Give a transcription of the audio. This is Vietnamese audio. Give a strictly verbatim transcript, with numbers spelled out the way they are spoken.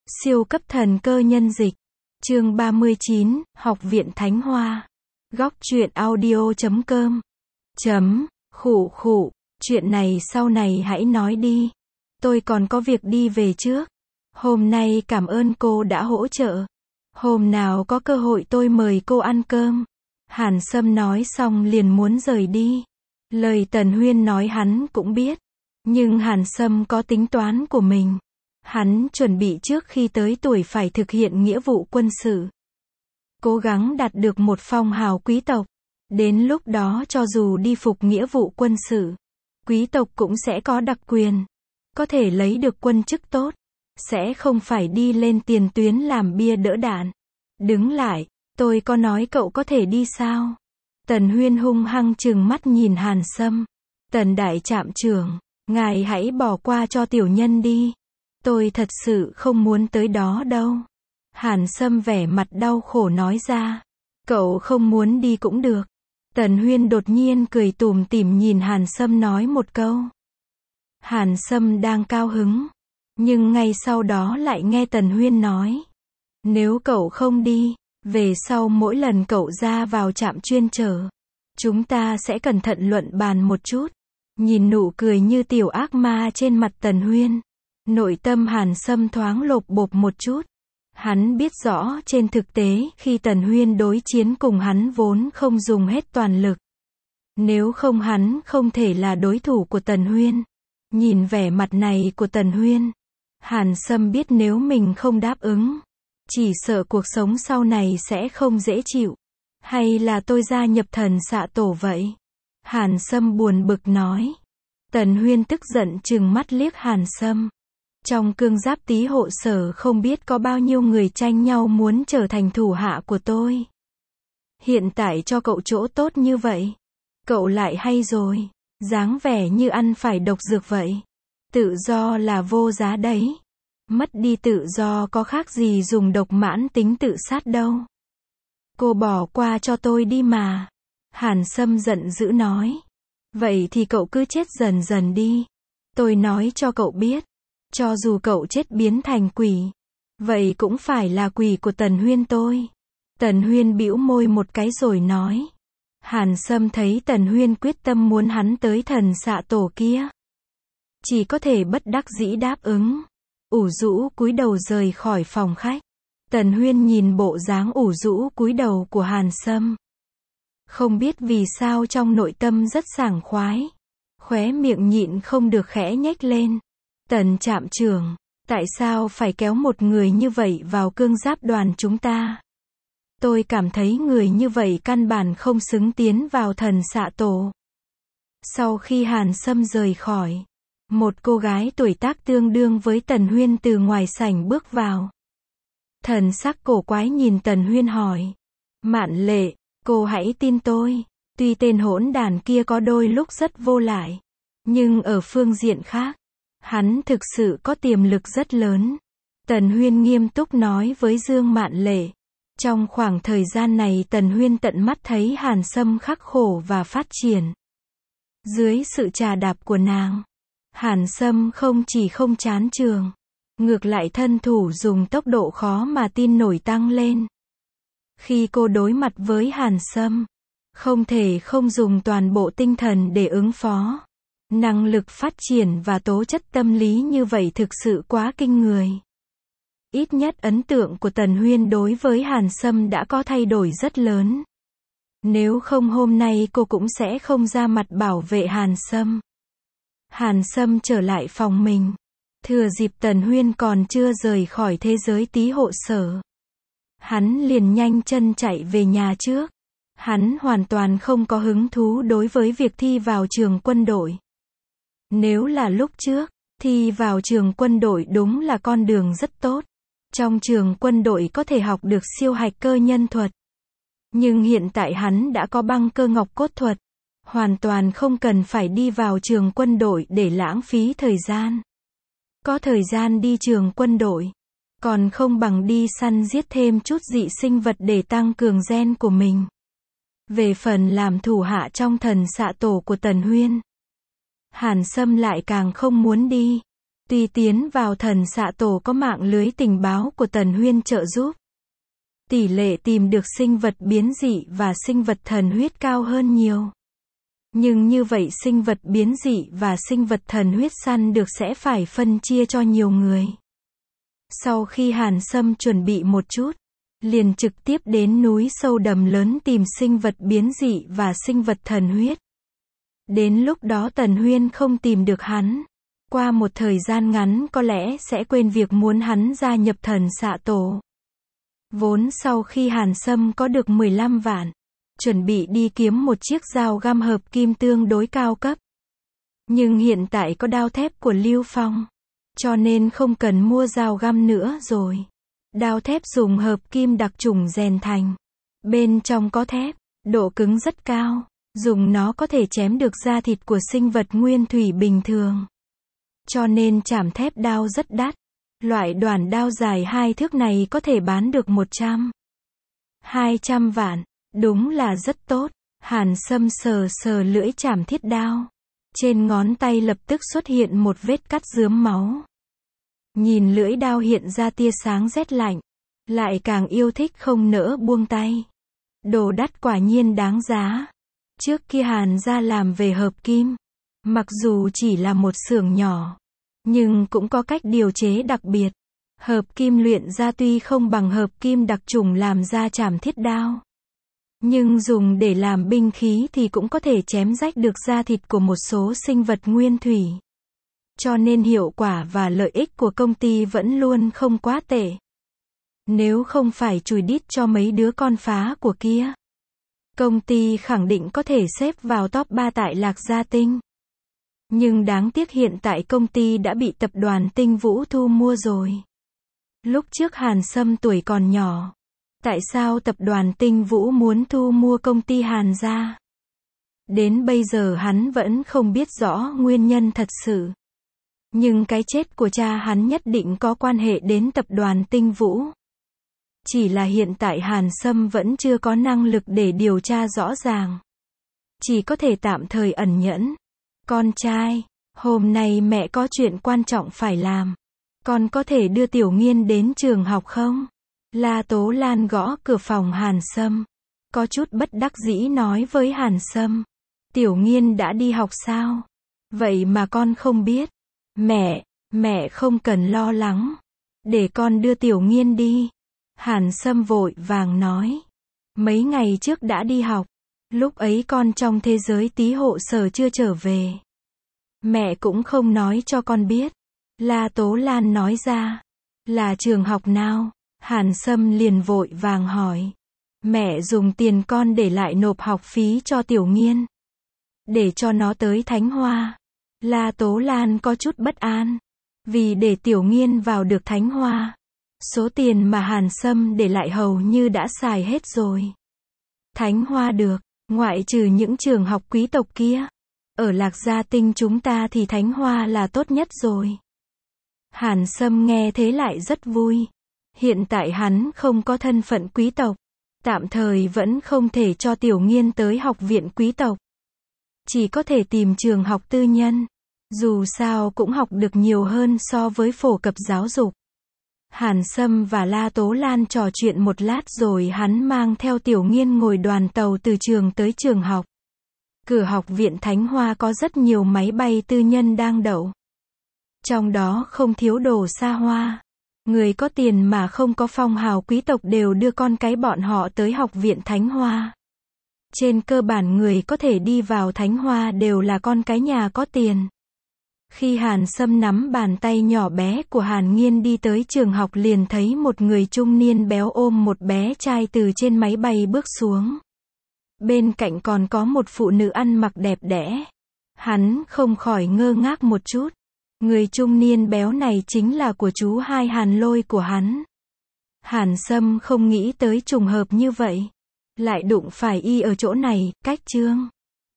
Siêu cấp thần cơ nhân dịch. Chương ba mươi chín, Học viện Thánh Hoa. Góc truyện audio chấm com. Chấm, khụ khụ, chuyện này sau này hãy nói đi. Tôi còn có việc đi về trước. Hôm nay cảm ơn cô đã hỗ trợ. Hôm nào có cơ hội tôi mời cô ăn cơm. Hàn Sâm nói xong liền muốn rời đi. Lời Tần Huyên nói hắn cũng biết. Nhưng Hàn Sâm có tính toán của mình. Hắn chuẩn bị trước khi tới tuổi phải thực hiện nghĩa vụ quân sự. Cố gắng đạt được một phong hào quý tộc. Đến lúc đó cho dù đi phục nghĩa vụ quân sự, quý tộc cũng sẽ có đặc quyền. Có thể lấy được quân chức tốt. Sẽ không phải đi lên tiền tuyến làm bia đỡ đạn. Đứng lại, tôi có nói cậu có thể đi sao? Tần Huyên hung hăng trừng mắt nhìn Hàn Sâm. Tần đại trạm trưởng, ngài hãy bỏ qua cho tiểu nhân đi. Tôi thật sự không muốn tới đó đâu. Hàn Sâm vẻ mặt đau khổ nói ra. Cậu không muốn đi cũng được. Tần Huyên đột nhiên cười tủm tỉm nhìn Hàn Sâm nói một câu. Hàn Sâm đang cao hứng. Nhưng ngay sau đó lại nghe Tần Huyên nói. Nếu cậu không đi, về sau mỗi lần cậu ra vào trạm chuyên chở, chúng ta sẽ cẩn thận luận bàn một chút. Nhìn nụ cười như tiểu ác ma trên mặt Tần Huyên. Nội tâm Hàn Sâm thoáng lộp bộp một chút. Hắn biết rõ trên thực tế khi Tần Huyên đối chiến cùng hắn vốn không dùng hết toàn lực. Nếu không hắn không thể là đối thủ của Tần Huyên. Nhìn vẻ mặt này của Tần Huyên, Hàn Sâm biết nếu mình không đáp ứng, chỉ sợ cuộc sống sau này sẽ không dễ chịu. Hay là tôi gia nhập thần xạ tổ vậy? Hàn Sâm buồn bực nói. Tần Huyên tức giận trừng mắt liếc Hàn Sâm. Trong cương giáp tý hộ sở không biết có bao nhiêu người tranh nhau muốn trở thành thủ hạ của tôi. Hiện tại cho cậu chỗ tốt như vậy. Cậu lại hay rồi. Dáng vẻ như ăn phải độc dược vậy. Tự do là vô giá đấy. Mất đi tự do có khác gì dùng độc mãn tính tự sát đâu. Cô bỏ qua cho tôi đi mà. Hàn Sâm giận dữ nói. Vậy thì cậu cứ chết dần dần đi. Tôi nói cho cậu biết. Cho dù cậu chết biến thành quỷ, vậy cũng phải là quỷ của Tần Huyên tôi. Tần Huyên bĩu môi một cái rồi nói. Hàn Sâm thấy Tần Huyên quyết tâm muốn hắn tới thần xạ tổ kia. Chỉ có thể bất đắc dĩ đáp ứng. Ủ rũ cúi đầu rời khỏi phòng khách. Tần Huyên nhìn bộ dáng ủ rũ cúi đầu của Hàn Sâm. Không biết vì sao trong nội tâm rất sảng khoái. Khóe miệng nhịn không được khẽ nhếch lên. Tần trạm trưởng, tại sao phải kéo một người như vậy vào cương giáp đoàn chúng ta? Tôi cảm thấy người như vậy căn bản không xứng tiến vào thần xạ tổ. Sau khi Hàn Sâm rời khỏi, một cô gái tuổi tác tương đương với Tần Huyên từ ngoài sảnh bước vào. Thần sắc cổ quái nhìn Tần Huyên hỏi. Mạn Lệ, cô hãy tin tôi, tuy tên hỗn đàn kia có đôi lúc rất vô lại, nhưng ở phương diện khác, hắn thực sự có tiềm lực rất lớn. Tần Huyên nghiêm túc nói với Dương Mạn Lệ. Trong khoảng thời gian này Tần Huyên tận mắt thấy Hàn Sâm khắc khổ và phát triển. Dưới sự trà đạp của nàng, Hàn Sâm không chỉ không chán trường, ngược lại thân thủ dùng tốc độ khó mà tin nổi tăng lên. Khi cô đối mặt với Hàn Sâm, không thể không dùng toàn bộ tinh thần để ứng phó. Năng lực phát triển và tố chất tâm lý như vậy thực sự quá kinh người. Ít nhất ấn tượng của Tần Huyên đối với Hàn Sâm đã có thay đổi rất lớn. Nếu không hôm nay cô cũng sẽ không ra mặt bảo vệ Hàn Sâm. Hàn Sâm trở lại phòng mình. Thừa dịp Tần Huyên còn chưa rời khỏi thế giới tý hộ sở, hắn liền nhanh chân chạy về nhà trước. Hắn hoàn toàn không có hứng thú đối với việc thi vào trường quân đội. Nếu là lúc trước, thi vào trường quân đội đúng là con đường rất tốt. Trong trường quân đội có thể học được siêu hạch cơ nhân thuật. Nhưng hiện tại hắn đã có băng cơ ngọc cốt thuật. Hoàn toàn không cần phải đi vào trường quân đội để lãng phí thời gian. Có thời gian đi trường quân đội, còn không bằng đi săn giết thêm chút dị sinh vật để tăng cường gen của mình. Về phần làm thủ hạ trong thần xạ tổ của Tần Huyên, Hàn Sâm lại càng không muốn đi. Tuy tiến vào thần xạ tổ có mạng lưới tình báo của Tần Huyên trợ giúp, tỷ lệ tìm được sinh vật biến dị và sinh vật thần huyết cao hơn nhiều. Nhưng như vậy sinh vật biến dị và sinh vật thần huyết săn được sẽ phải phân chia cho nhiều người. Sau khi Hàn Sâm chuẩn bị một chút, liền trực tiếp đến núi sâu đầm lớn tìm sinh vật biến dị và sinh vật thần huyết. Đến lúc đó Tần Huyên không tìm được hắn. Qua một thời gian ngắn có lẽ sẽ quên việc muốn hắn gia nhập thần xạ tổ. Vốn sau khi Hàn Sâm có được mười lăm vạn, chuẩn bị đi kiếm một chiếc dao găm hợp kim tương đối cao cấp. Nhưng hiện tại có đao thép của Lưu Phong, cho nên không cần mua dao găm nữa rồi. Đao thép dùng hợp kim đặc chủng rèn thành. Bên trong có thép, độ cứng rất cao, dùng nó có thể chém được da thịt của sinh vật nguyên thủy bình thường. Cho nên chảm thép đao rất đắt. Loại đoản đao dài hai thước này có thể bán được một trăm, hai trăm vạn. Đúng là rất tốt. Hàn Sâm sờ sờ lưỡi chảm thiết đao. Trên ngón tay lập tức xuất hiện một vết cắt rướm máu. Nhìn lưỡi đao hiện ra tia sáng rét lạnh, lại càng yêu thích không nỡ buông tay. Đồ đắt quả nhiên đáng giá. Trước kia Hàn gia làm về hợp kim, mặc dù chỉ là một xưởng nhỏ, nhưng cũng có cách điều chế đặc biệt. Hợp kim luyện ra tuy không bằng hợp kim đặc chủng làm ra chảm thiết đao, nhưng dùng để làm binh khí thì cũng có thể chém rách được da thịt của một số sinh vật nguyên thủy. Cho nên hiệu quả và lợi ích của công ty vẫn luôn không quá tệ. Nếu không phải chùi đít cho mấy đứa con phá của kia, công ty khẳng định có thể xếp vào top ba tại Lạc Gia Tinh. Nhưng đáng tiếc hiện tại công ty đã bị tập đoàn Tinh Vũ thu mua rồi. Lúc trước Hàn Sâm tuổi còn nhỏ, tại sao tập đoàn Tinh Vũ muốn thu mua công ty Hàn gia? Đến bây giờ hắn vẫn không biết rõ nguyên nhân thật sự. Nhưng cái chết của cha hắn nhất định có quan hệ đến tập đoàn Tinh Vũ. Chỉ là hiện tại Hàn Sâm vẫn chưa có năng lực để điều tra rõ ràng. Chỉ có thể tạm thời ẩn nhẫn. Con trai, hôm nay mẹ có chuyện quan trọng phải làm. Con có thể đưa Tiểu Nghiên đến trường học không? La Tố Lan gõ cửa phòng Hàn Sâm. Có chút bất đắc dĩ nói với Hàn Sâm. Tiểu Nghiên đã đi học sao? Vậy mà con không biết. Mẹ, mẹ không cần lo lắng. Để con đưa Tiểu Nghiên đi. Hàn Sâm vội vàng nói. Mấy ngày trước đã đi học. Lúc ấy con trong thế giới tí hộ sở chưa trở về. Mẹ cũng không nói cho con biết. La Tố Lan nói ra. Là trường học nào? Hàn Sâm liền vội vàng hỏi. Mẹ dùng tiền con để lại nộp học phí cho Tiểu Nghiên. Để cho nó tới Thánh Hoa. La Tố Lan có chút bất an. Vì để Tiểu Nghiên vào được Thánh Hoa, số tiền mà Hàn Sâm để lại hầu như đã xài hết rồi. Thánh Hoa được, ngoại trừ những trường học quý tộc kia. Ở Lạc Gia Tinh chúng ta thì Thánh Hoa là tốt nhất rồi. Hàn Sâm nghe thế lại rất vui. Hiện tại hắn không có thân phận quý tộc. Tạm thời vẫn không thể cho Tiểu Nghiên tới học viện quý tộc. Chỉ có thể tìm trường học tư nhân. Dù sao cũng học được nhiều hơn so với phổ cập giáo dục. Hàn Sâm và La Tố Lan trò chuyện một lát rồi hắn mang theo Tiểu Nghiên ngồi đoàn tàu từ trường tới trường học. Cửa học viện Thánh Hoa có rất nhiều máy bay tư nhân đang đậu. Trong đó không thiếu đồ xa hoa. Người có tiền mà không có phong hào quý tộc đều đưa con cái bọn họ tới học viện Thánh Hoa. Trên cơ bản người có thể đi vào Thánh Hoa đều là con cái nhà có tiền. Khi Hàn Sâm nắm bàn tay nhỏ bé của Hàn Nghiên đi tới trường học liền thấy một người trung niên béo ôm một bé trai từ trên máy bay bước xuống. Bên cạnh còn có một phụ nữ ăn mặc đẹp đẽ. Hắn không khỏi ngơ ngác một chút. Người trung niên béo này chính là của chú hai Hàn Lôi của hắn. Hàn Sâm không nghĩ tới trùng hợp như vậy. Lại đụng phải y ở chỗ này, cách chương